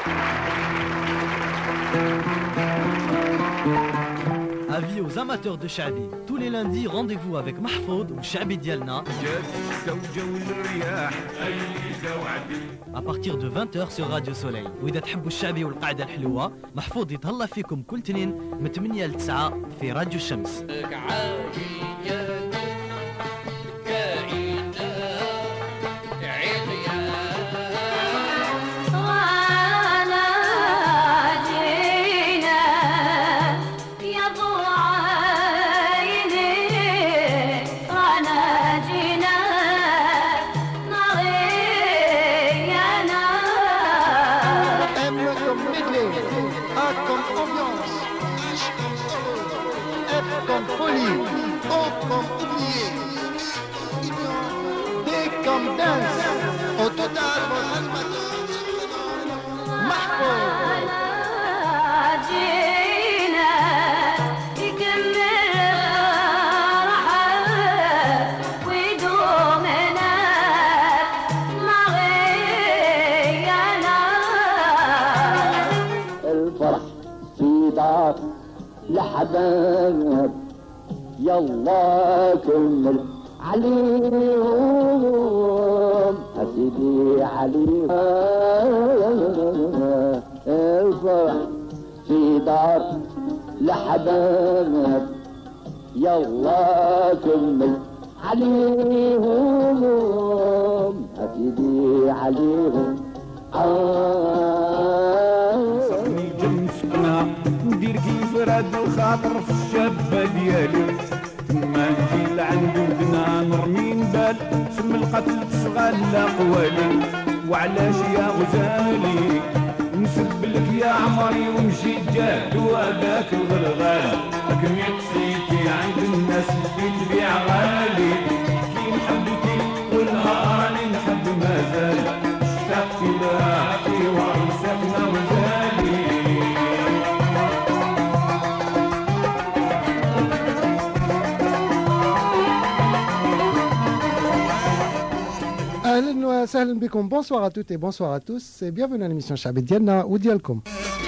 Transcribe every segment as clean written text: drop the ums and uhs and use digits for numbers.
Avis aux amateurs de Chabi. Tous les lundis, rendez-vous avec Mahfoud ou Chabi Dialna à partir de 20h sur Radio Soleil. وإذا تحبوا الشعبي والقعدة الحلوة محفوظ يتهلا فيكم كل تنين من 8 ل 9 في راديو الشمس. Au total, الفرح في دار لحباب يلا كمل عليهم أسيدي عليهم الفرح في دار لحباب يلا كمل عليهم أسيدي عليهم صحني جمسكنا ندير كيف راد الخاطر في الشابة ديالي ما نجي لعند ودنا نرمي نبال سم القتل تشغل الاقوالي وعلاش يا غزالي نسب لك يا عمري ونمشي جاد وهذاك الغلغال كمي قصيتي عند الناس اللي تبيع غالي كي نحبتي والنهار راني نحب مازال اشتقتي لراحتي وعرسكنا وزالي اهلا وسهلا بكم. Bonsoir à toutes et bonsoir à tous et bienvenue à l'émission Chabi Dialna ou Dialcom.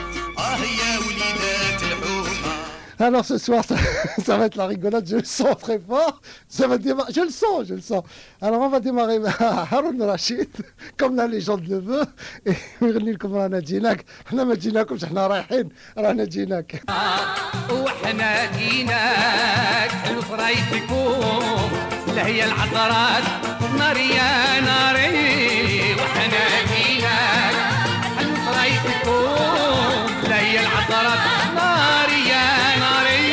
Alors ce soir ça va être la rigolade, je le sens très fort. Ça va démarrer, je le sens. Alors on va démarrer Haroun Rachid comme la légende le veut et يغني لكم رانا جيناك. احنا ما جيناكمش احنا رايحين رانا جيناك. واحنا جيناك الفرايتكم لا هي العذرات ناري يا ناري واحنا جيناك الفرايتكم لا هي العذرات ناري يا ناري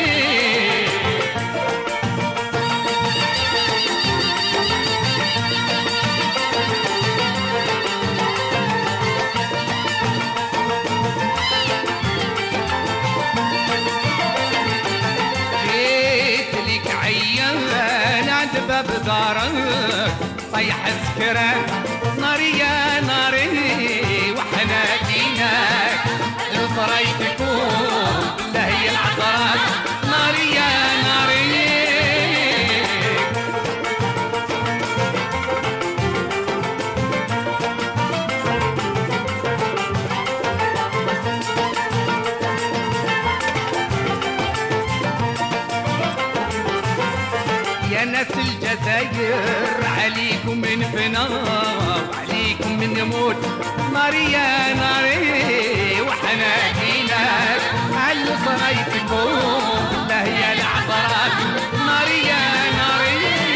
باب دارك طيح سكرك ناري يا ناري واحنا جيناك الفرايتكم لا هي العذرات ناري يا ناري يا ناس الجزائر عليكم من فنا وعليكم من نموت ناري يا ناري وحنا جيناك على صرايتكم لا هي العذرات ناري يا ناري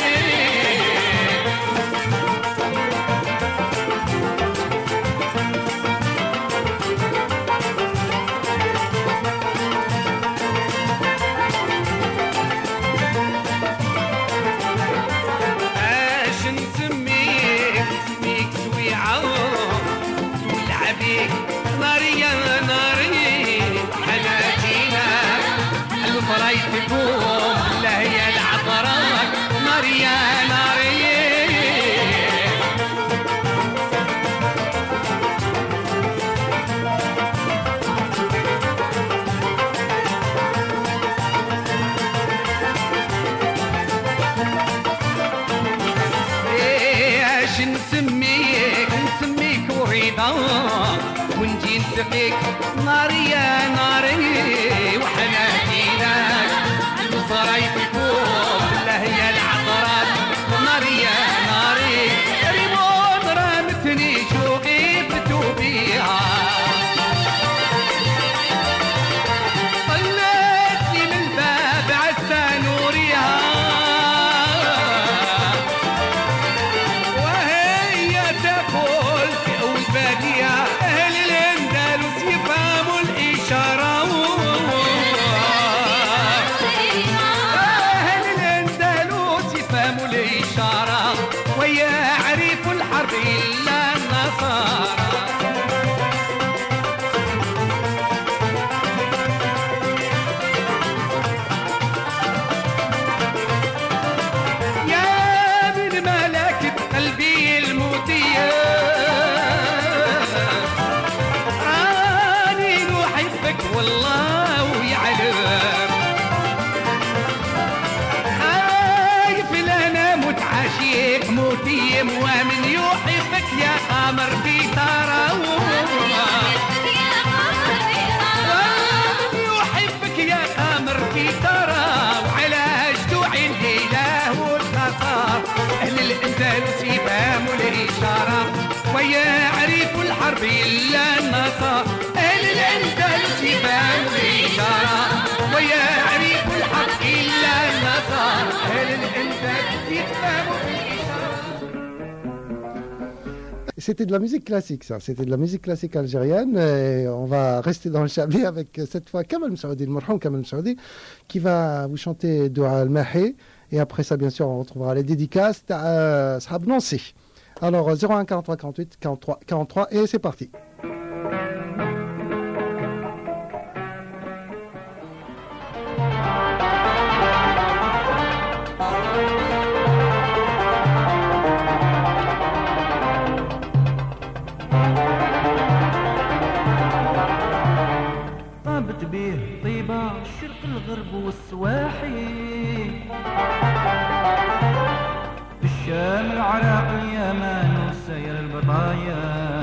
لا هي العذرات ناري يا ناري ايش نسميك وريضة ونجي نسقيك ناري يا ناري وحنا جيناك المصرايفكم بالله يا العطرات ناري يا ناري ريمون رامتني شوقي بتوبيها طلعتني من باب عسى نوريها وهي تقول في أول بادية أهل الأندلس يفهموا الإشارة أهل الأندلس يفهموا الإشارة ويعرفوا الحرب إلا النصارى يا من ملكة قلبي الموتية راني نحبك والله يعلم خايف لنا متعاشيك موتيم ومن يحبك يا قمر في تراوح ومن يحبك يا قمر في تراوح علاش توعي الإله والخطر أهل الأندلس يفهموا الإشارة ويعرفوا الحرب إلا النصارى أهل الأندلس يفهموا الإشارة ويعرفوا الحرب إلا النصارى أهل الأندلس يفهموا الإشارة. C'était de la musique classique, ça. C'était de la musique classique algérienne. Et on va rester dans le Chabi avec cette fois Kamal Msaoudi, le Mourham Kamal Msaoudi, qui va vous chanter Doua al-Mahi. Et après ça, bien sûr, on retrouvera les dédicaces. Sahab Nancy. Alors, 01 43 48 43 43. Et c'est parti. طابت بيه طيبة الشرق الغرب والسواحي الشام العراق اليمن وساير البطايا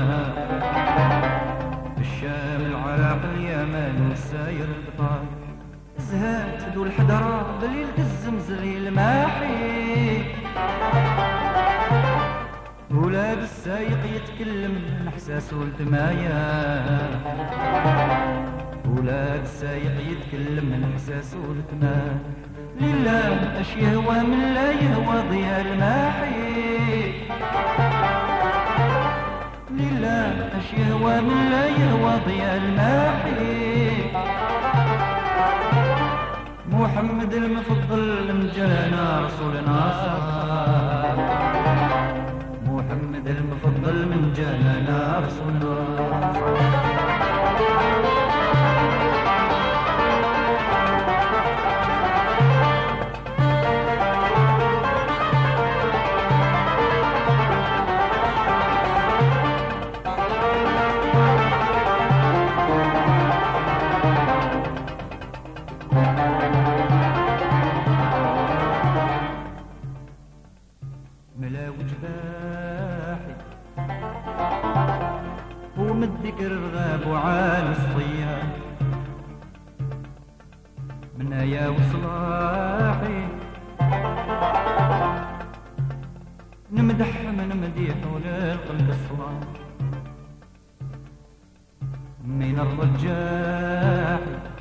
الشام العراق اليمن وساير البطايا زهات ذو الحضرة دليل الزمزغي الماحي ولاد السايق يتكلم من احساسه الدمايا ولاد السايق يتكلم من احساسه الدمايا لله اش يهوى من لا يهوى ضياء الماحي لله اش يهوى من لا يهوى ضياء الماحي محمد المفضل من جانا رسول ناصر محمد المفضل من جانا رسول ناصر الذكر غاب وعال الصيام من يا وصلاحي نمدح من مديح وللقلب الصلاح من الرجاح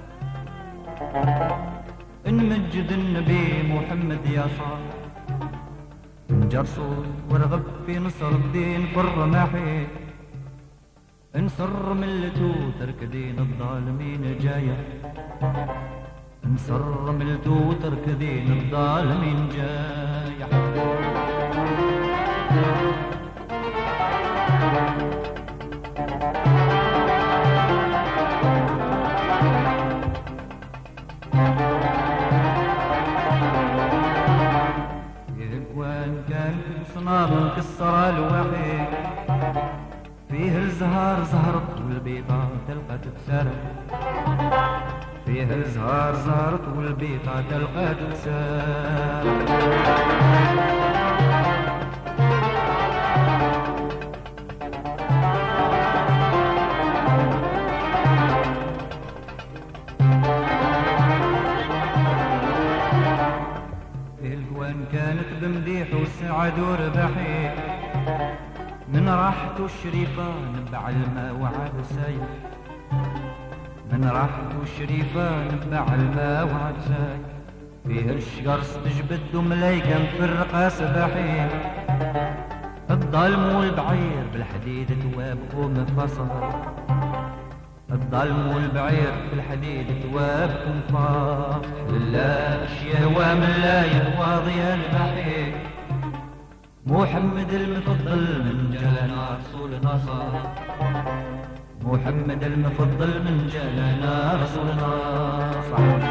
نمجد النبي محمد يا صاح نجرسول ورغب في نصر الدين بالرماحي انصر ملته ترك دين الظالمين جاية انصر ملته ترك دين الظالمين جاية يهجوان كان في صناب كسر الوحيد فيه الزهار زهرت والبيضة تلقى تتسارع فيه الزهار زهرت والبيضة تلقى تتسارع وعدو ربحي من راحته الشريفة نبع الماء وعد سايح من راحته الشريفة نبع الماء وعد سايح فيه الشجر استجبد وملايكة مفرقة سباحي الظلم والبعير بالحديد تواب ومفصل الظلم والبعير بالحديد تواب ومفصل لا الشهوة من لا يهوى ضياء البحير محمد المفضل من جلنا رسول نصر محمد المفضل من جلنا رسول نصر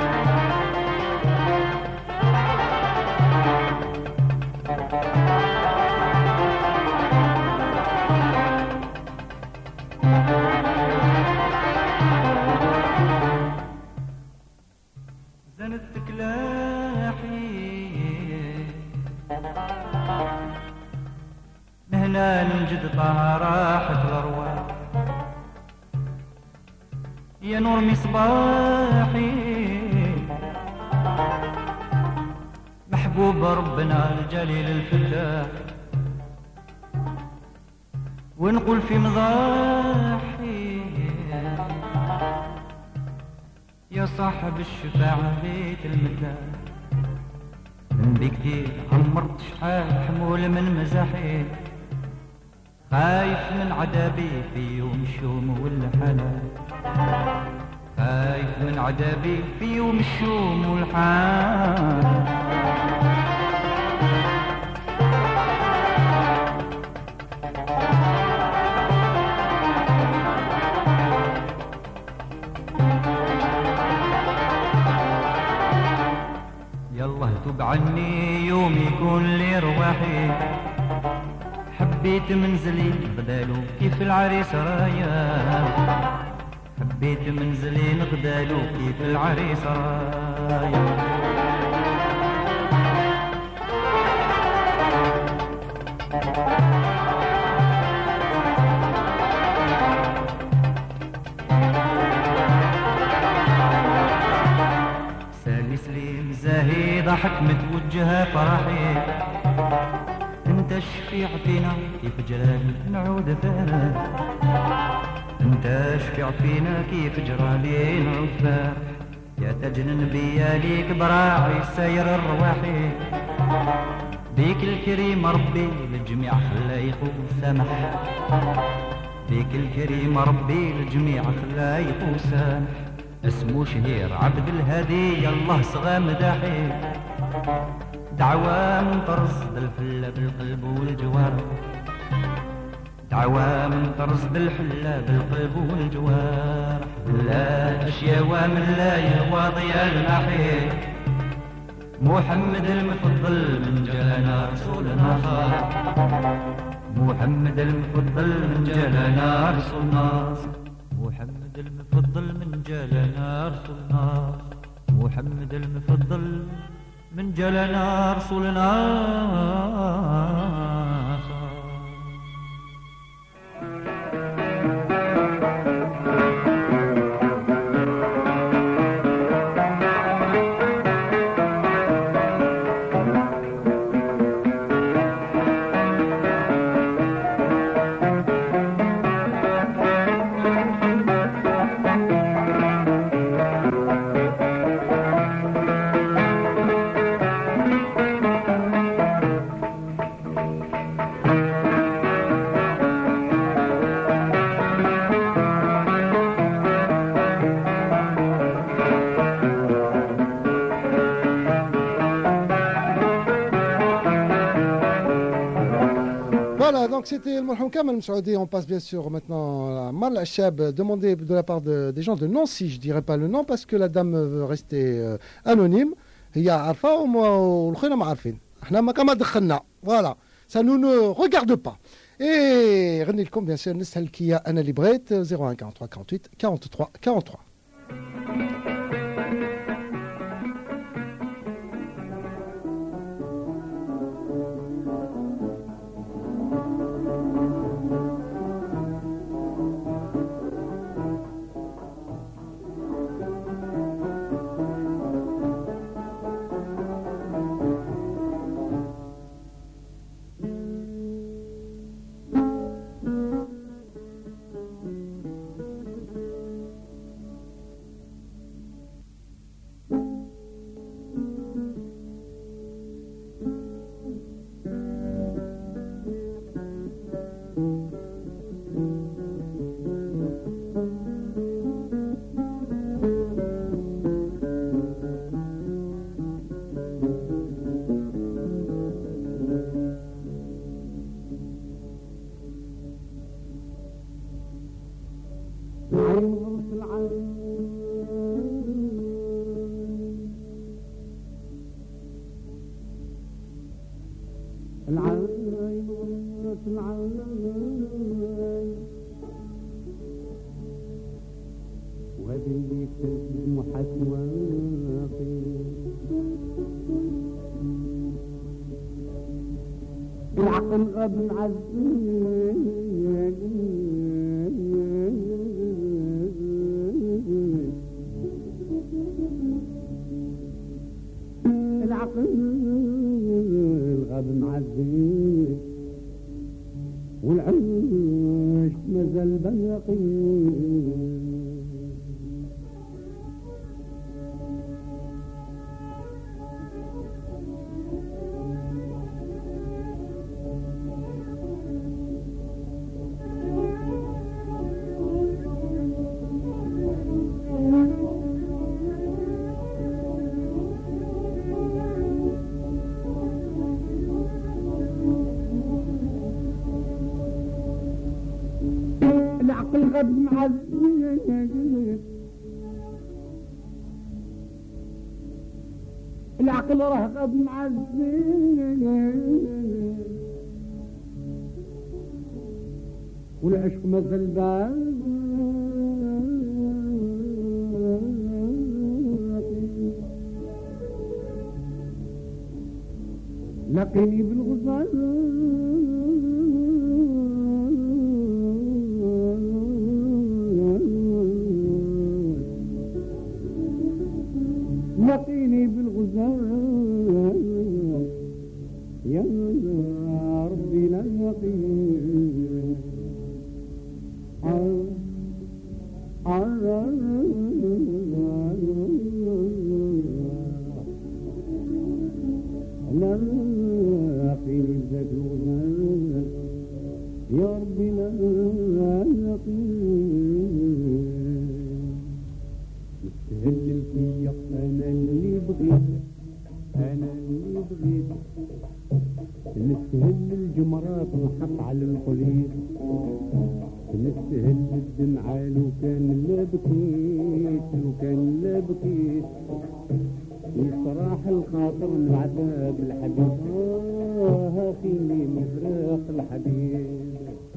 زنتك لاحي مهنا نجد طهراحة الأرواح يا نور مصباحي محبوب ربنا الجليل الفتاح ونقول في مضاحي يا صاحب الشفاعة بيت المداح من بكتير عمرت شحال حمول من مزاحي خايف من عذابي في يوم الشوم والحلال خايف من عذابي في يوم الشوم والحال يالله تب عني يوم يكون لي رواحي حبيت منزلي غدالو كيف العريس رايا حبيت منزلي نغدالو كيف العريس رايا سالي سليم زاهي ضحك متوجه فرحي انت الشفيع فينا كيف جرالي نعود ثاني انت الشفيع فينا كيف جرالي نعود ثاني يا تجنن بيا ليك براعي ساير الرواحي بيك الكريم ربي للجميع خلايق وسامح بيك الكريم ربي للجميع خلايق وسامح اسمه شهير عبد الهادي الله صغى مداحي دعوة من طرز بالفلة بالقلب والجوارح دعوة من طرز بالحلة بالقلب والجوارح لا أشياء ومن لا يهوى ضياء المحي محمد المفضل من جلنا رسولنا محمد المفضل من جلنا رسولنا محمد المفضل من جلنا رسولنا محمد المفضل من جلنا رسولنا Voilà, donc c'était le Moulhoum Kamel Msaoudi. On passe bien sûr maintenant à Mal Chab, demandé de la part des gens de Nancy. Je ne dirais pas le nom parce que la dame veut rester anonyme. Il y a Arfa ou moi ou le ma Arfin. Voilà, ça nous ne regarde pas. Et Renilkom, bien sûr, Nessal Kia Anna Libret 01 43 48 43 43. عين غرس العين العين غرس العين وهذه اللي تسلم حسواقي العقل غاب معزين العقل غاب معزين والعيش مازال باقي العقل غاب معزين العقل راه غاب معزين والعشق مازال باقي لقيني بالغزال لقيني بالغزال يا ربي لا يقين لقيني بذاك الغزال يا ربي لا يقين تهلل فيا انا اللي بغيت انا اللي بغيت نستهل الجمرات ونحط على القليل نستهل الدمعة لو كان لا بكيت لو كان لا بكيت يصراح الخاطر من عذاب الحبيب خيني من فراق الحبيب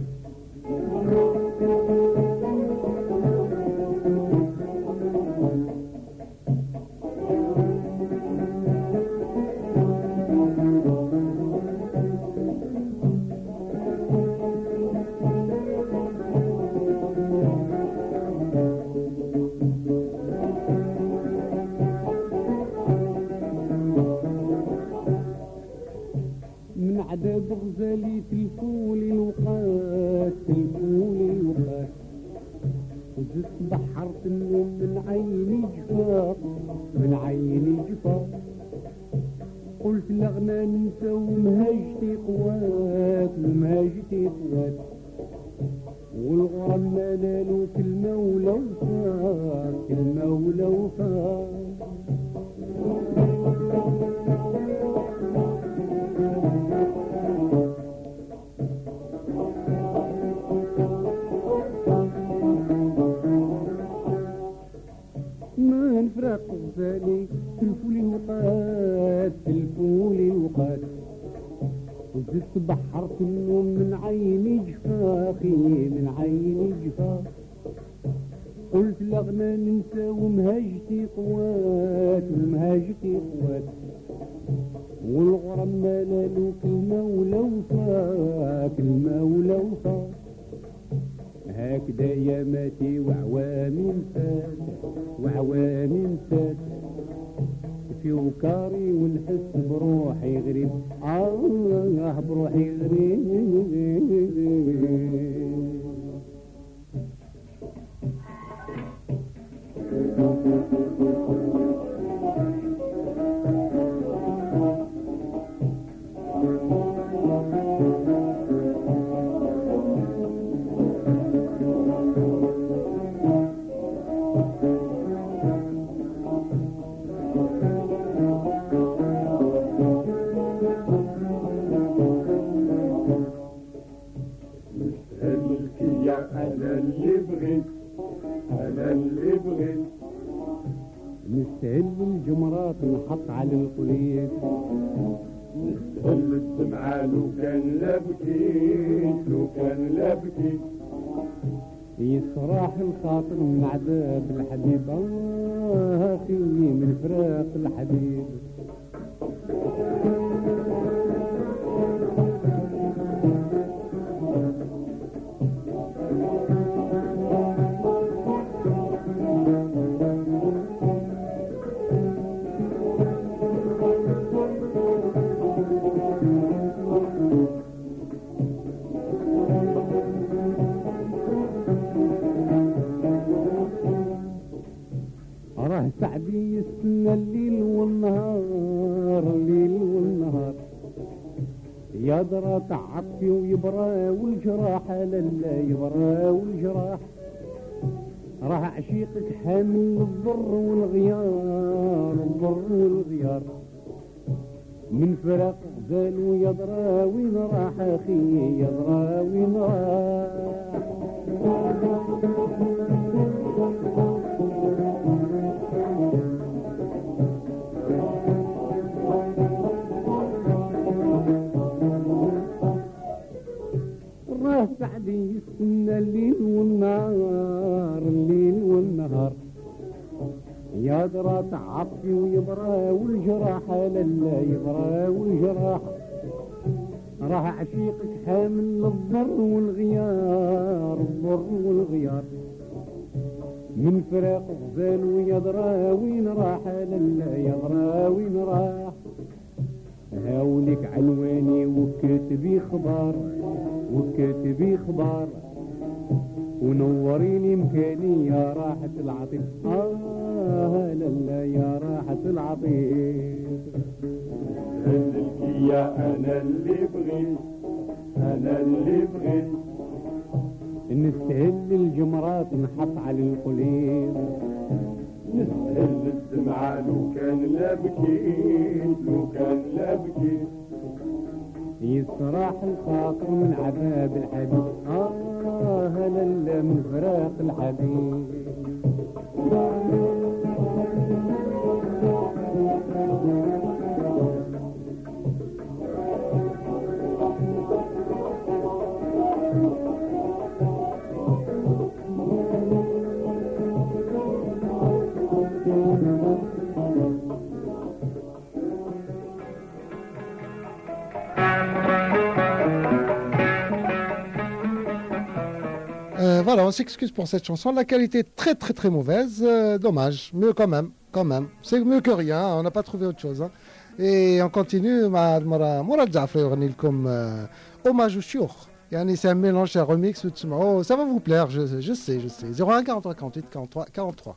عذاب غزالي تلفولي الوقات تلفولي الوقات وزدت بحرت النوم من عيني جفاف من عيني جفاف قلت لغنا ننسى ومهاجتي قوات ومهاجتي قوات والغرام ما نالو كلمة ولا وفات كلمة ولا وفات فراق غزالي تلفولي الوقات تلفولي الوقات وزدت بحرت النوم من عيني جفاخي من عيني جفاخ قلت لغنا ننسى ومهاجتي قوات ومهاجتي قوات والغرام ما نالو كلمة ولا وفا كلمة ولا وفا هكذا يا ماتي وعوامي فات وعوامي فات في وكاري ونحس بروحي غريب بروحي غريب انا اللي بغيت نستهل الجمرات نحط على القليد نستهل الدمعة لو كان لا بكيت لو كان لا بكيت يصراح الخاطر من عذاب الحبيب اخي من فراق الحبيب سعدي يستنى الليل والنهار الليل والنهار يا درا تعطي ويبرى والجراح لا يبرى والجراح راح عشيقك حامل الضر والغيار الضر والغيار من فراق غزال ويدرى وين راح اخي يدرى وين راح سعدي يستنى الليل والنهار الليل والنهار يا درا تعطي ويبرى والجراح لا يبرى والجراح راح عشيقك حامل الضر والغيار الضر والغيار من فراق غزال ويدرى وين راح لا يدرى وين راح هاولك عنواني وكاتبي خبار وكاتبي خبار ونوريني مكاني يا راحة العطيف لا يا راحة العطيف هلك يا انا اللي بغيت انا اللي بغيت نستهل الجمرات نحط على القليل نستهل الدمعة لو كان لا بكيت لو كان لا بكيت يصراح الخاطر من عذاب الحبيب لا من فراق الحبيب Voilà, on s'excuse pour cette chanson. La qualité est très très très mauvaise. Dommage, mieux quand même. C'est mieux que rien, on n'a pas trouvé autre chose. Hein. Et on continue. Mourad Jafri يغني لكم hommage au Chiour. Yani c'est un mélange, un remix. Oh, ça va vous plaire, je sais. 01 43 48 43 43.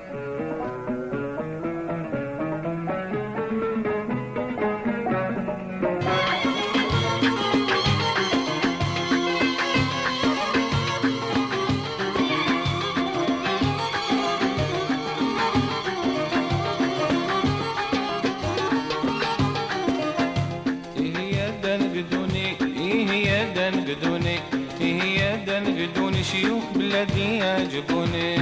ينقدوني شيوخ بلادي يعجبوني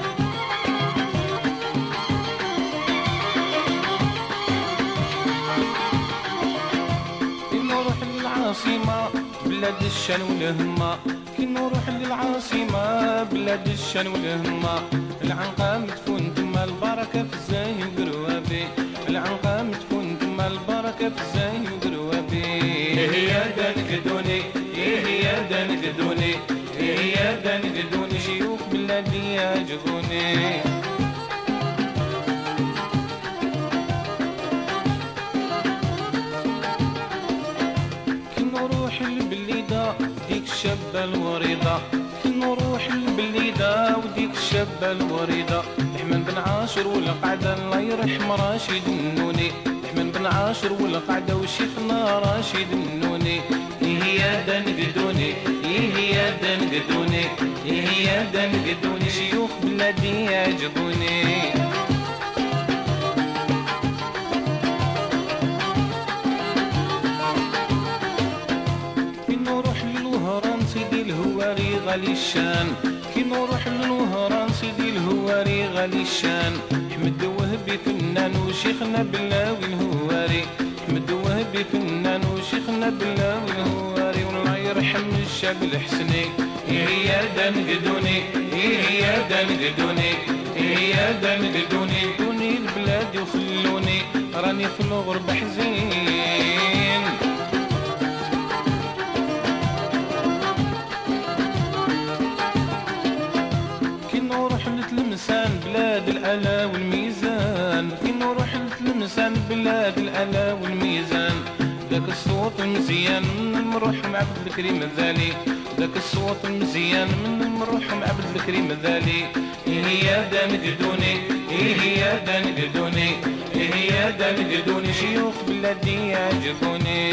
كي نروح للعاصمة بلاد الشان والهمة كي نروح للعاصمة بلاد الشان والهمة العنقام تكون تما البركة في الزاهي وقروابي العنقام تكون تما البركة في الزاهي وقروابي يا دنقدوني يا دنقدوني يا دنقدوني شيوخ بلادي يعجبوني كي نروح للبليدة ديك الشابة الوريضة كي نروح للبليدة وديك الشابة الوريضة حمد بن عاشر والقعدة الله يرحم راشد النوني حمد بن عاشر والقعدة وشيخنا راشد النوني يا دنقدوني يا دنقدوني يا دنقدوني شيوخ بلادي يعجبوني كي نروح للوهران سيدي الهواري غالي الشان كي نروح للوهران سيدي الهواري غالي الشان حمد وهبي فنان وشيخنا بلاوي الهواري حمد وهبي فنان وشيخنا بلاوي الهواري والله يرحم الشعب الحسني يا دان قدوني يا دان قدوني يا دان قدوني دوني البلاد وخلوني راني في الغربة حزين كي نروح لتلمسان بلاد الألا والميزان كي نروح لتلمسان بلاد الألا والميزان ذاك الصوت المزيان من المروح مع عبد الكريم الذالي ذاك الصوت المزيان من المروح مع عبد الكريم الذالي يا دان قدوني يا دان قدوني يا دان قدوني شيوخ بلادي يعجبوني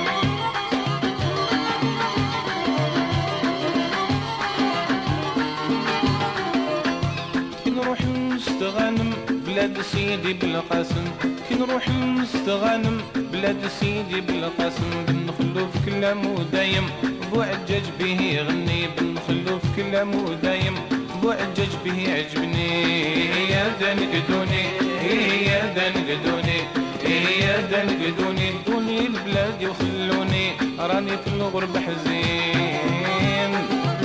كي نروح للمستغانم بلاد سيدي بالقاسم كي نروح للمستغانم بلاد سيدي بالقاسم بنخلو في كلامو دايم بوعجاج به يغني بنخلو في كلامو دايم بوعجاج به يعجبني يا دان قدوني يا دان قدوني يا دان قدوني دوني البلاد وخلوني راني في الغربة حزين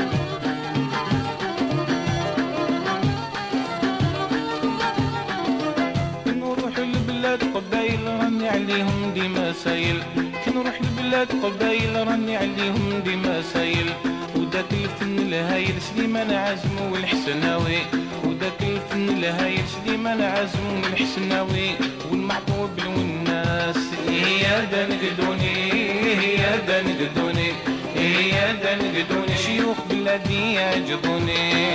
نروح للبلاد قبايل راني عليهم ديما سايل كي نروح للبلاد قبايل راني عليهم ديما سايل وداك الفن الهايل سليمان عازم والحسناوي وداك الفن الهايل سليمان عازم والحسناوي والمعطوب والناس يا دان قدوني يا دان قدوني يا دان قدوني شيوخ بلادي يعجبوني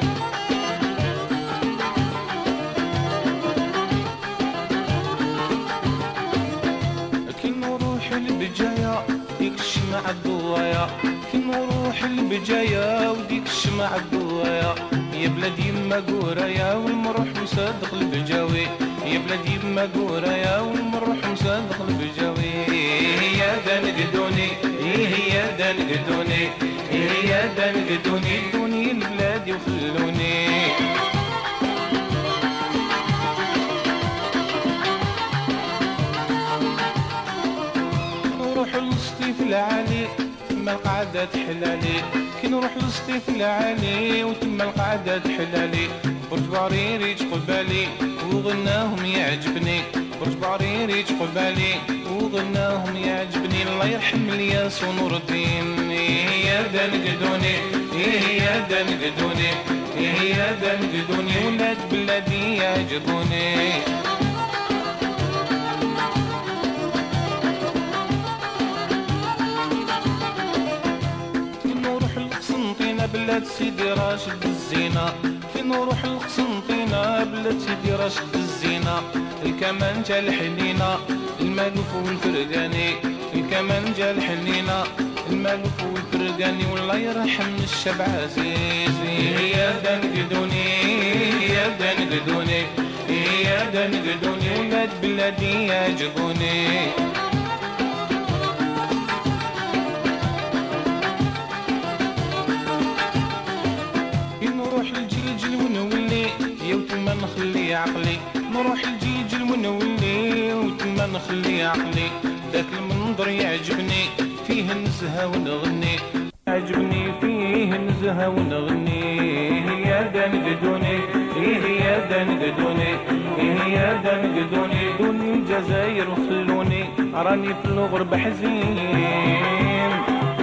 كي نروح للبجاية ديك الشمع الضوايا كي نروح للبجاية وديك الشمع الضوايا يا بلادي ما قورايا والمروح مصادق البجاوي يا بلادي ما قورايا والمروح مصادق البجاوي يا دان قدوني يا دان قدوني يا دان قدوني دوني البلاد وخلوني نروح للسطيف العالي تما القعدة حلالي كي نروح للسطيف العالي وتما القعدة حلالي برج بعريري قبالي وغناهم يعجبني برج بعريري قبالي وغناهم يعجبني الله يرحم الياس ونور الدين يا دان قدوني يا دان قدوني يا دان قدوني ولاد بلادي يعجبوني بلاد سيدي راشد الزينة كي نروح لقسنطينة بلاد سيدي راشد الزينة الكمانجة الحنينة المالوف والفرقاني الكمانجة الحنينة المالوف والفرقاني والله يرحم الشعب عزيز يا دان قدوني يا دان قدوني يا دان قدوني ولاد بلادي يعجبوني نخلي عقلي نروح الجيج ونولي وتما نخلي عقلي ذاك المنظر يعجبني فيه النزهة ونغني يعجبني فيه النزهة ونغني يا دان قدوني يا دان قدوني يا دان قدوني دوني الجزائر وخلوني راني في الغربة حزين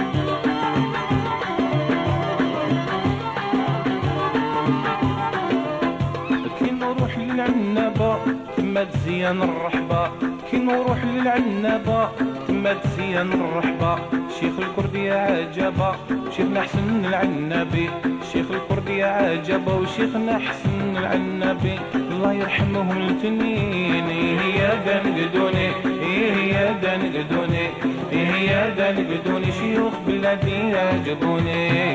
للعنابة تما تزيان الرحبة كي نروح للعنابة تما تزيان الرحبة شيخ الكردية عجبة شيخنا حسن العنابي شيخ الكردية عجبة وشيخنا حسن العنابي الله يرحمهم الاثنين يا دان قدوني يا دان قدوني يا دان قدوني شيوخ بلادي يعجبوني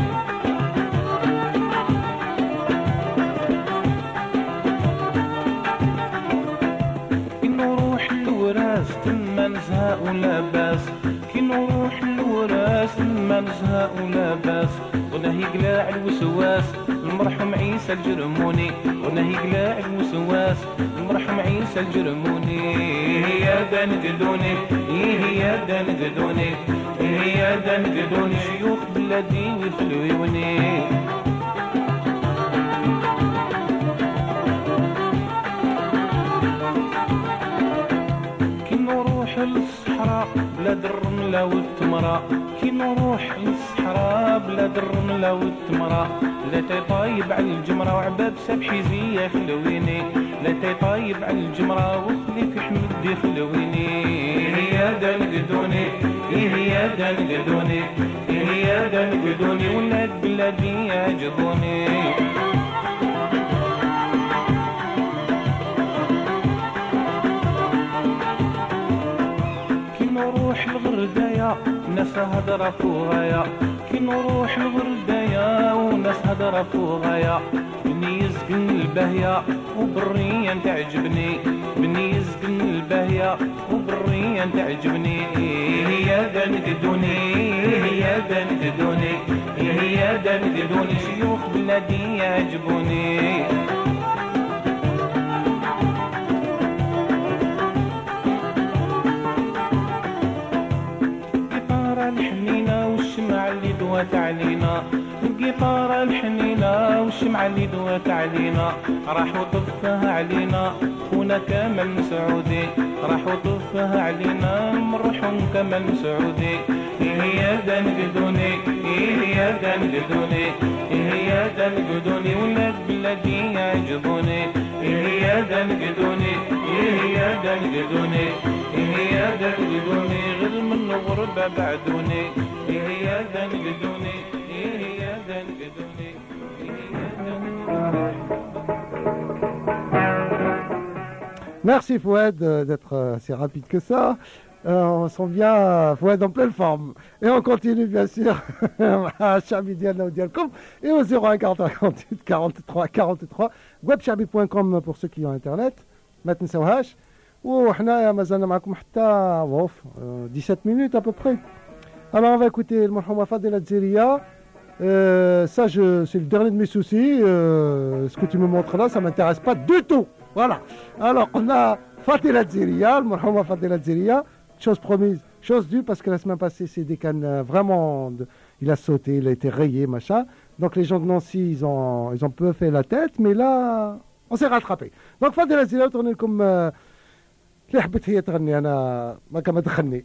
تما نزهق ولا باس كي نروح للوراث تما نزهق ولا باس ونهي قلاع الوسواس المرحوم عيسى الجرموني ونهي قلاع الوسواس المرحوم عيسى الجرموني يا دنددوني يا دنددوني يا دنددوني شيوخ بلادي ويخلوني كي نروح للصحراء بلاد الرملة والتمرة كي نروح للصحراء بلاد الرملة والتمرة لا تطايب على الجمرة وعباب سبحي زي خلويني لا تطايب على الجمرة وخلي في حمد يخلويني يا دنقدوني يا دنقدوني يا دنقدوني ولاد بلادي يعجبوني كي نروح الغردايا ناس هدرة فوغايا كي نروح الغردايا وناس هدرة فوغايا بني يزقن البهية وبالريان تعجبني بني يزقن البهية وبالريان تعجبني يا دنددوني يا دنددوني يا دنددوني شيوخ بلادي يعجبوني الحنينة والشمع اللي دوات علينا القطارة الحنينة والشمع اللي دوات علينا راح وطفها علينا خونا كمال مسعودي راح وطفها علينا مرحوم كمال مسعودي يا دنقدوني يا دنقدوني يا دنقدوني ولاد بلادي يعجبوني يا دنقدوني يا دنقدوني يا دنقدوني غير من غربة بعدوني يا دنقدوني يا دنقدوني Merci Fouad d'être assez rapide que ça. On sent bien Fouad en pleine forme. Et on continue bien sûr à Chabidiana ou Dialcom et au 01 48 43 43 webchabi.com pour ceux qui ont internet. ما تنسوهاش وحنايا مازلنا معكم حتى 17 minutes à peu près. Alors on va écouter le Mohamed Fadel Adzeria. Ça c'est le dernier de mes soucis. Ce que tu me montres là, ça m'intéresse pas du tout. Voilà. Alors on a Fadel Adzeria, le Mohamed Fadel Adzeria. Chose promise, chose due parce que la semaine passée c'est des cannes vraiment. Il a sauté, il a été rayé, machin. Donc les gens de Nancy ils ont peu fait la tête, mais là on s'est rattrapé. Donc Fadel Adzeria, tournez comme اللي حبيت هي تغني انا ما كما تغني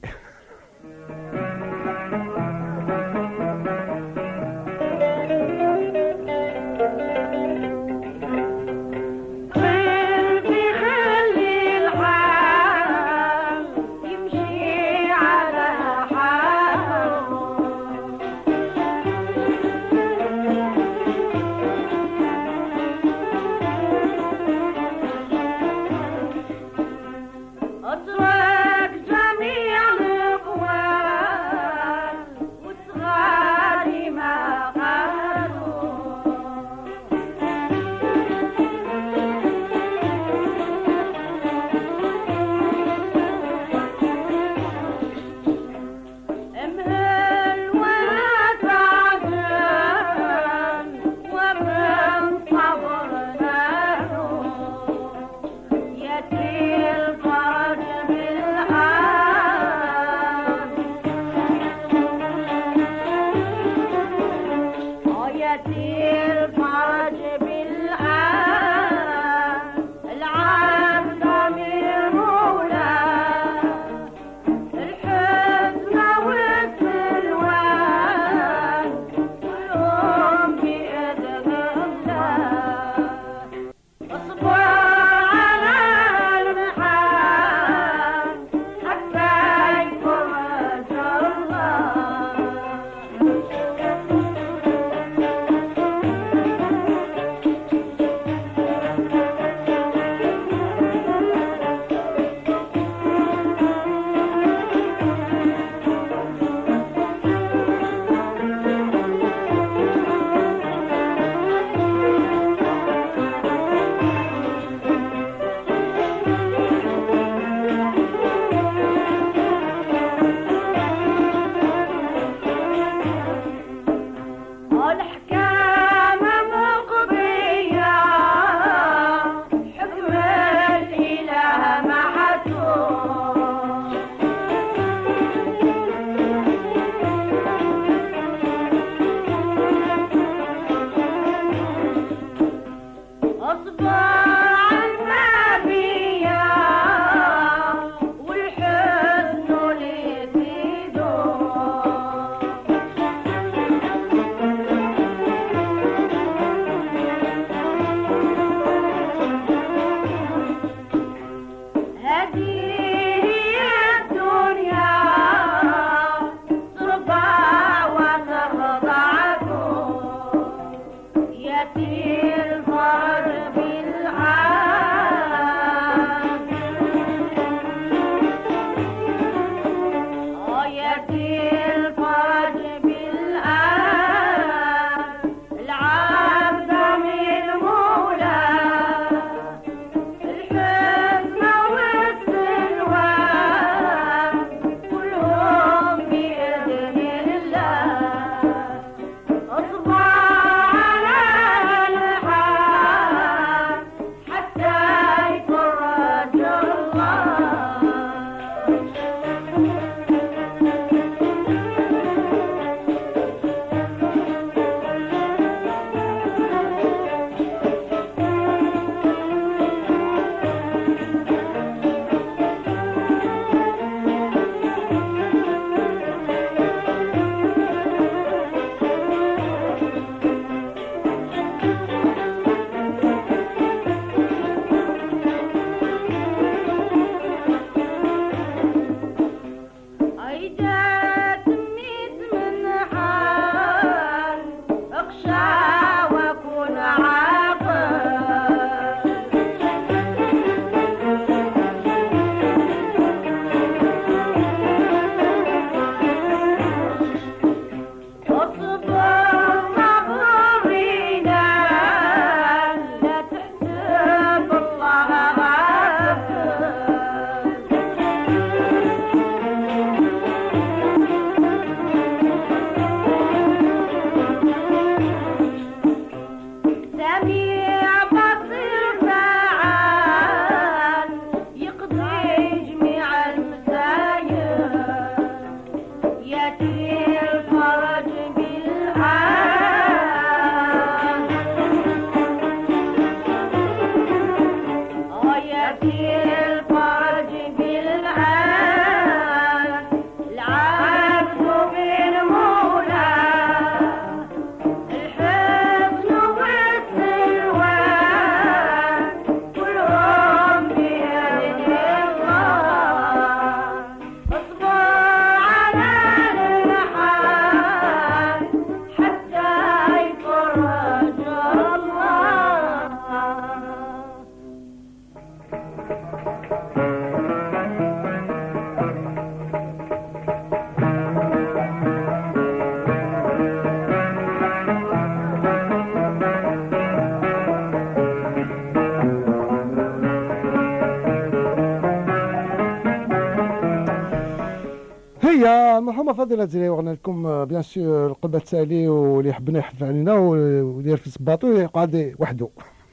هي مرحبا فضيلة زي ورنا لكم بيان سور القلبة تسالي واللي يحبنا يحف علينا ويدير في صباطو يقعد وحده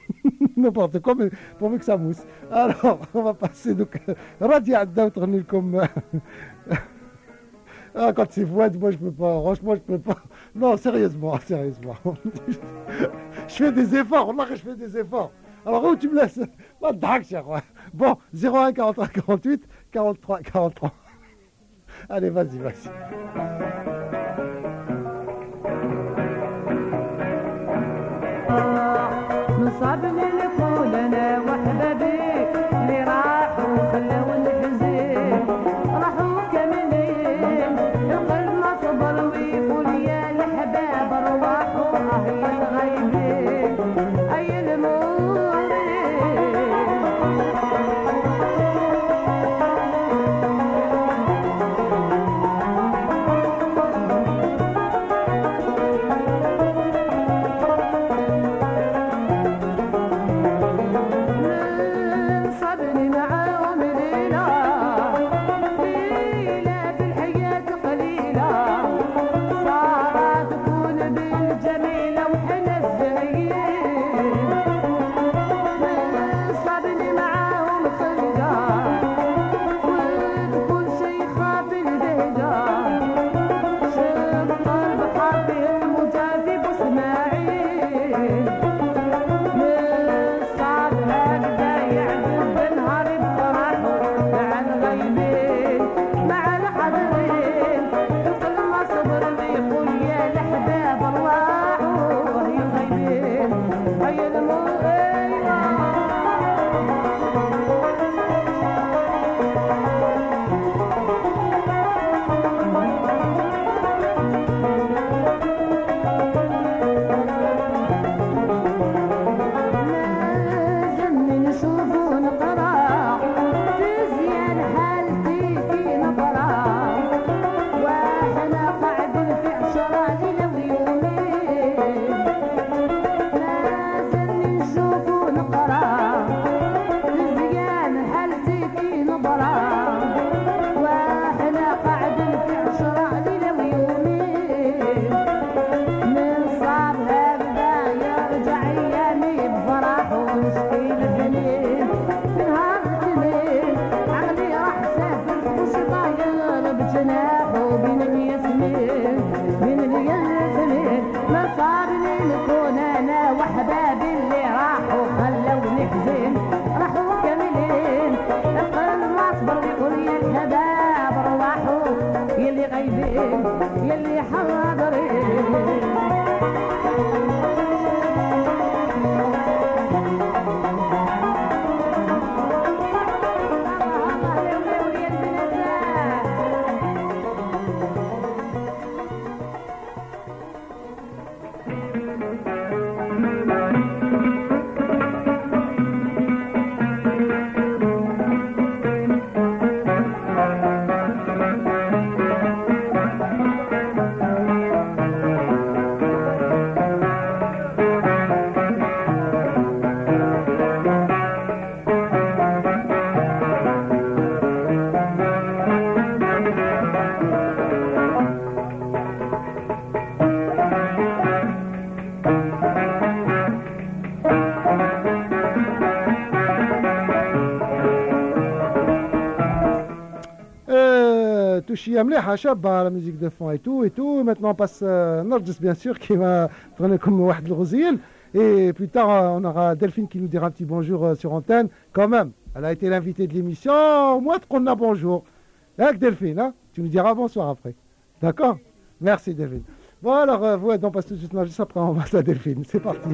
نبورت كوم بور ميك ساموس. الوغ اون با باسي دوك راضية عندها وتغني لكم quand c'est Fouad, moi je peux pas, franchement je peux pas. Non, sérieusement. Je fais des efforts, remarque que je fais des efforts. Alors où tu me laisses? Pas de drague, cher. Bon, 01 43 48 43 43. Allez, vas-y. نصابني الفول انا وحبابي اللي راحوا خلاو الحزين راحوا كاملين القلب ما صبر ويقول يا الحباب ارواحوا هي الغايبين اي نكون انا وحبابي اللي راحوا خلوني حزين راحوا كاملين نقل ما صبر يقول يا الشباب روحوا يلي غايبين يلي حاضرين touché مليحه شابه la musique de fond et tout et maintenant on passe Nargis bien sûr qui va prendre comme واحد الغزيل et plus tard on aura Delphine qui nous dira un petit bonjour sur antenne quand même elle a été l'invitée de l'émission moi qu'on a bonjour avec Delphine hein tu nous diras bonsoir après d'accord merci Delphine bon alors ouais on passe tout de suite Nargis après on passe à Delphine c'est parti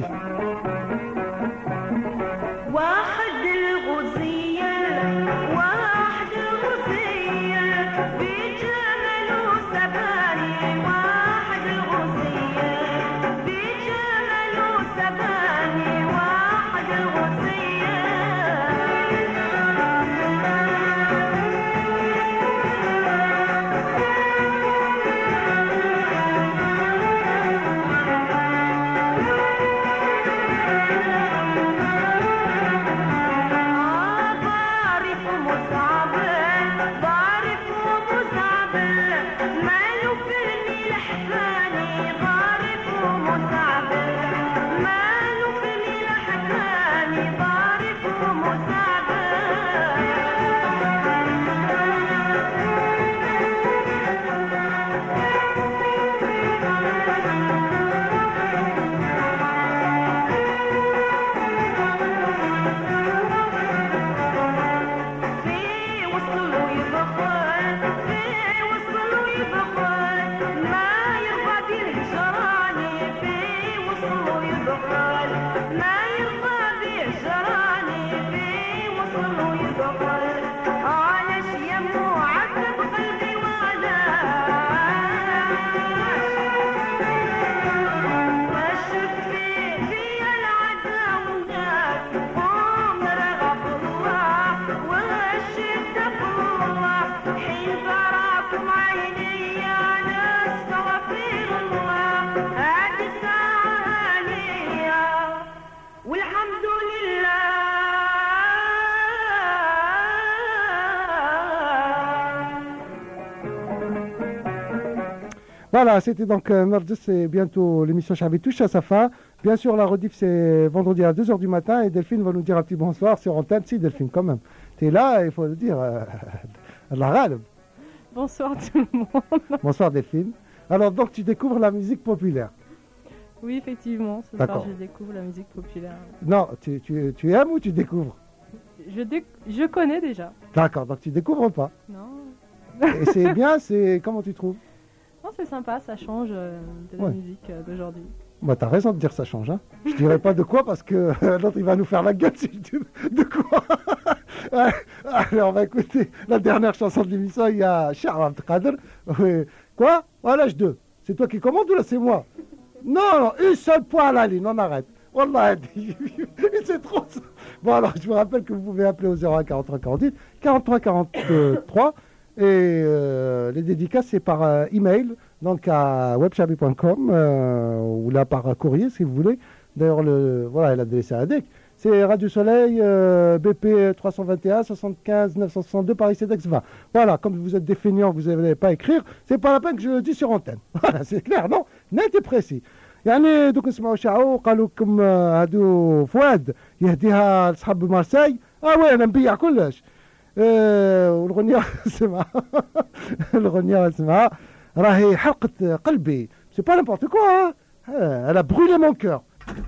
Voilà, c'était donc Nargis et bientôt l'émission Chabi touche à sa fin. Bien sûr, la rediff c'est vendredi à 2h du matin et Delphine va nous dire un petit bonsoir sur antenne. Si Delphine, quand même. T'es là, il faut le dire. La râle. Bonsoir tout le monde. Bonsoir Delphine. Alors donc tu découvres la musique populaire. Oui, effectivement, ce soir je découvre la musique populaire. Non, tu aimes ou tu découvres? Je connais déjà. D'accord, donc tu découvres pas. Non. Et c'est bien, comment tu trouves? Non, c'est sympa, ça change de la musique d'aujourd'hui. Bah t'as raison de dire ça change, hein. Je dirais pas de quoi parce que l'autre il va nous faire la gueule si je dis de quoi. Allez, on va écouter la dernière chanson de l'émission, il y a Charles Abdelkader. Quoi? Oh, l'âge 2. C'est toi qui commandes ou là c'est moi? Non, une seule point à la ligne, on arrête. Wallah, c'est trop ça. Bon alors, je vous rappelle que vous pouvez appeler au 01 43 48 43 43 et les dédicaces c'est par email, donc à webchabi.com ou là par courrier si vous voulez. D'ailleurs, voilà, l'adresse est à DEC. C'est Radio Soleil, BP 321 75 962 Paris CEDEX 20. Voilà, comme vous êtes des feignants, vous n'allez pas écrire, c'est pas la peine que je le dise sur antenne. Voilà, c'est clair, non? Net et précis. يعني دوك نسمعوا شعو قالوا لكم هادو فؤاد يهديها لصحاب مارساي وين انا نبيع كلش والغنية اسمها راهي حرقت قلبي سي با نيمبورت كوا Elle a brûlé mon cœur.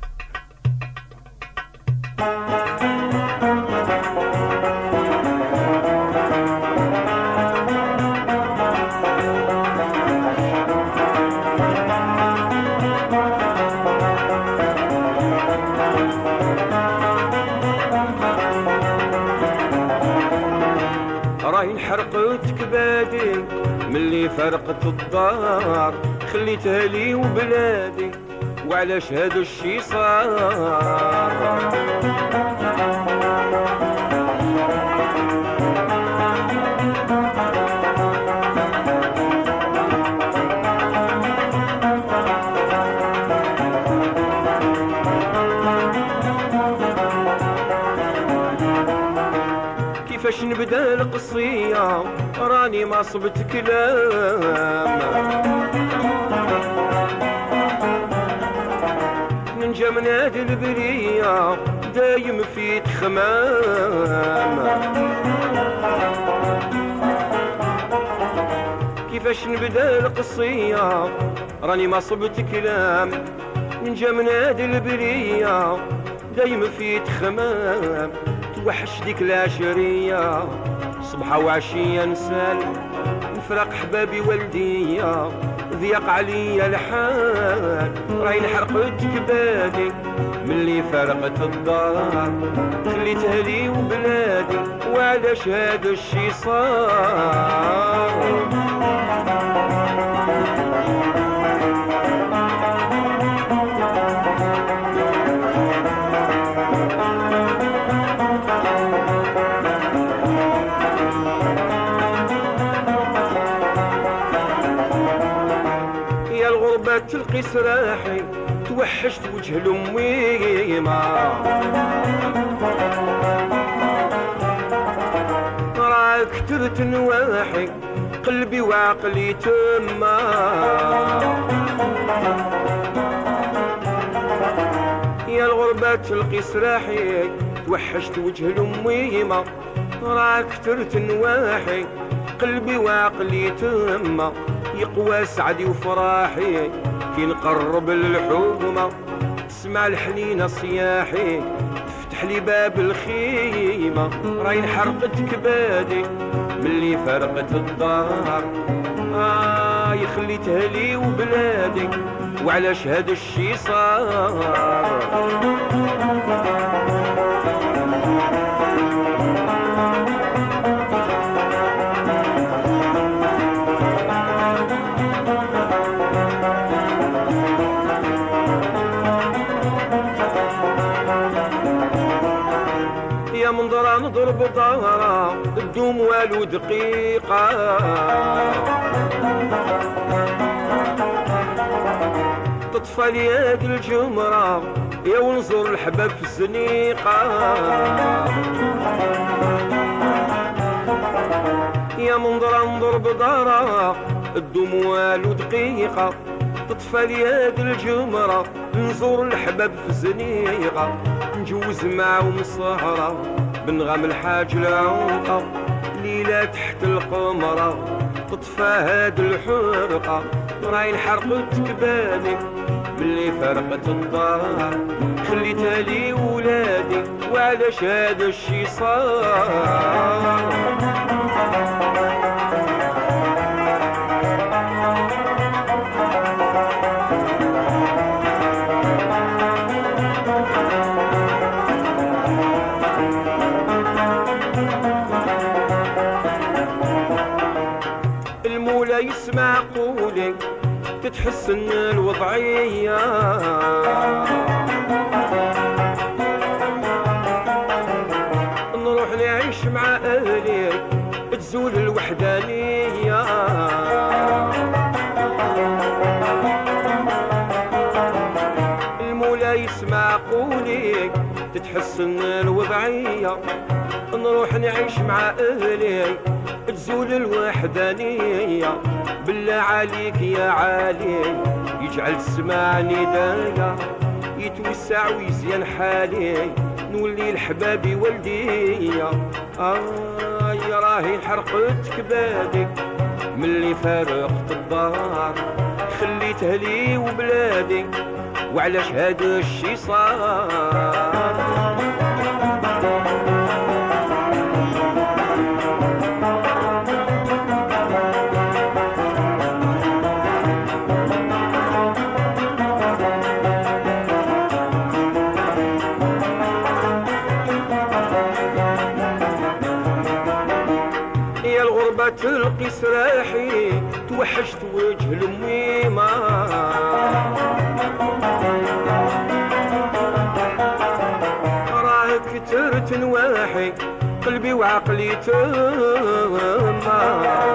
راهي انحرقت كبادي ملي فرقت الدار خليتها لي وبلادي وعلاش هذا الشي صار كيفاش نبدا القصية راني ما صبت كلام ننجا من هاد البرية دايم في تخمام كيفاش نبدا القصية راني ما صبت كلام ننجا من هاد البرية دايم في تخمام توحش ديك العشرية صبحة وعشية نسالم نفرق حبابي والدية ضيق عليا الحال راهي انحرقت كبادي ملي فرقت الدار خليتها لي وبلادي وعلاش هذا الشي صار تلقي سراحي توحشت وجه الأميمة راك كترت نواحي قلبي وعقلي تما يا الغربة تلقي سراحي توحشت وجه الأميمة راك كترت نواحي قلبي وعقلي تما يقوى سعدي وفراحي كي نقرب للحومة تسمع الحنينة صياحي تفتح لي باب الخيمة راهي انحرقت كبادي ملي فرقت الدار خليتها لي وبلادي وعلاش هذا الشي صار منظرة نضرب ظهرة تدوم والو دقيقة تطفى لي هاد الجمرة يا ونزور الحباب في الزنيقة يا منظرة نضرب ظهرة تدوم والو دقيقة تطفى لي هاد الجمرة نزور الحباب في الزنيقة نجوز معاهم السهرة بنغم الحاج العوقة ليلة تحت القمرة تطفى هاد الحرقة راهي انحرقت كبادي ملي فرقت الدار خليتها لي ولادي وعلاش هذا الشي صار يسمع قولي تتحسن الوضعية نروح نعيش مع أهلي تزول الوحدانية المولاي يسمع قولي تتحسن الوضعية نروح نعيش مع أهلي تزول الوحدانية بالله عليك يا علي يجعل السماع ندايا يتوسع ويزين حالي نولي الحبابي والدية يا راهي انحرقت كبادي ملي فارقت الدار خليتها لي وبلادي وعلاش هذا الشي صار. يا الغربة تلقي سراحي توحشت وجه الأميمة، راه كترت نواحي قلبي وعقلي تما.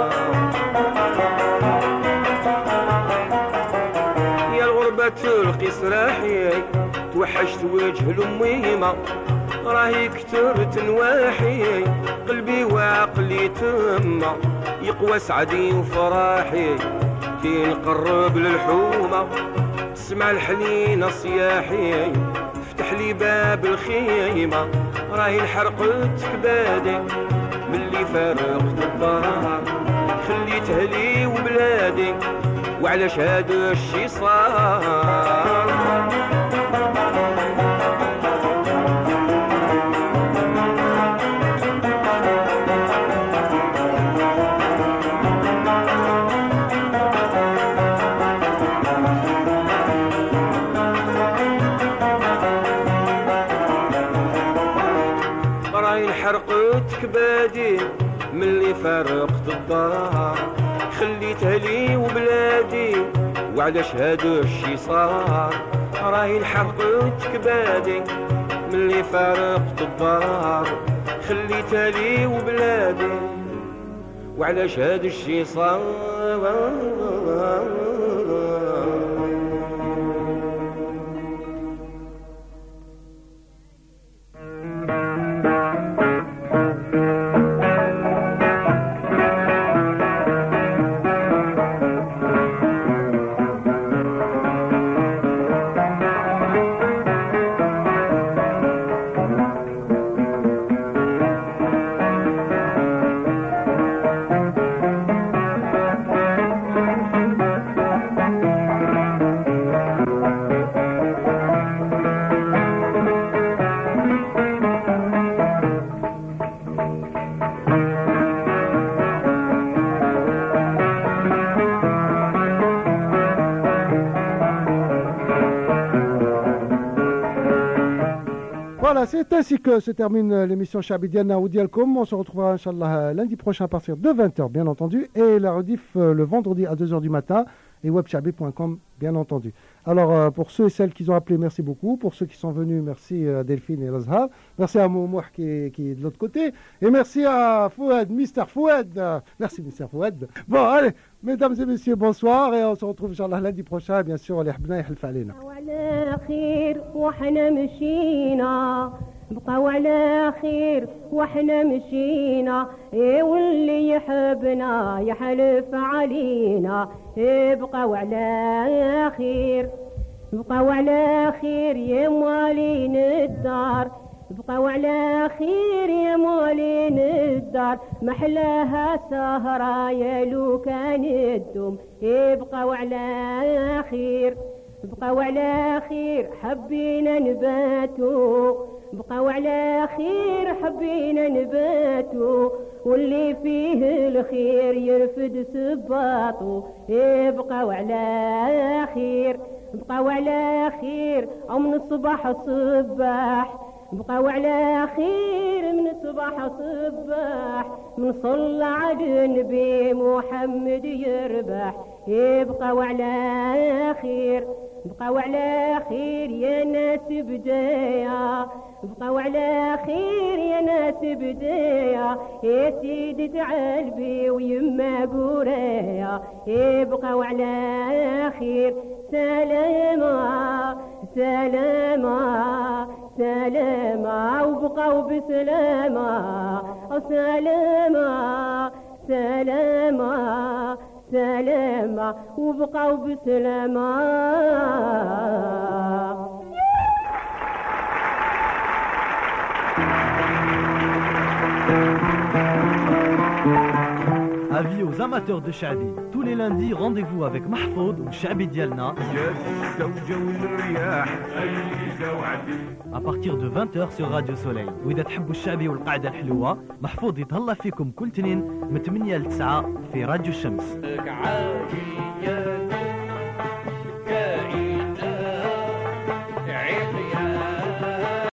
يا الغربة تلقي سراحي توحشت وجه الأميمة، راهي كترت نواحي قلبي وعقلي تما. يقوى سعدي وفراحي كي نقرب للحومة، تسمع الحنين صياحي فتح لي باب الخيمة. راهي انحرقت كبادي ملي فارقت الدار، خليت اهلي وبلادي وعلاش هذا الشي صار. حرقت كبادي ملي فارقت الدار، خليت اهلي وبلادي وعلاش هذا الشي صار. راهي انحرقت كبادي ملي فارقت الدار، خليت اهلي وبلادي وعلاش هذا الشي صار. Voilà, c'est ainsi que se termine l'émission Chabidiana Oudialcom. On se retrouvera, Inch'Allah, lundi prochain à partir de 20h, bien entendu, et la rediff le vendredi à 2h du matin, et webchabi.com, bien entendu. Alors, pour ceux et celles qui ont appelé, merci beaucoup. Pour ceux qui sont venus, merci à Delphine et Lazhar. Merci à Moumouh qui est de l'autre côté. Et merci à Fouad, Mister Fouad. Merci, Mister Fouad. Bon, allez, mesdames et messieurs, bonsoir. Et on se retrouve, Inch'Allah, lundi prochain, bien sûr. Les Habna يحلف علينا. على خير وحنا مشينا، بقاو على خير وحنا مشينا، واللي يحبنا يحلف علينا، بقاو على خير، بقاو على خير يا موالين الدار، بقاو على خير يا موالين الدار، محلاها سهرة يا لو كان الدم، بقاو على خير، بقاو على خير حبينا نباتو، بقاو على خير حبينا نباتو، واللي فيه الخير يرفد سباطو، بقاو على خير، بقاو على خير من الصباح صباح، بقاو على خير من الصباح صباح، من صلى على النبي محمد يربح، بقاو على خير، بقاو على خير يا ناس بدايا، بقاو على خير يا ناس بدايا، يا سيدي تعال بي ويما قوريا، بقاو على خير، سلامة سلامة سلامة وبقاو بسلامة، سلامة سلامة سلامة وبقاو بسلامة. Avis aux amateurs de Chabi. Tous les lundis, rendez-vous avec Mahfoud ou Chabi Dialna. À partir de 20h sur Radio Soleil. وإذا تحبوا الشعبي والقعدة الحلوة محفوظ يتهلا فيكم كل تنين من 8 ل 9 في راديو الشمس.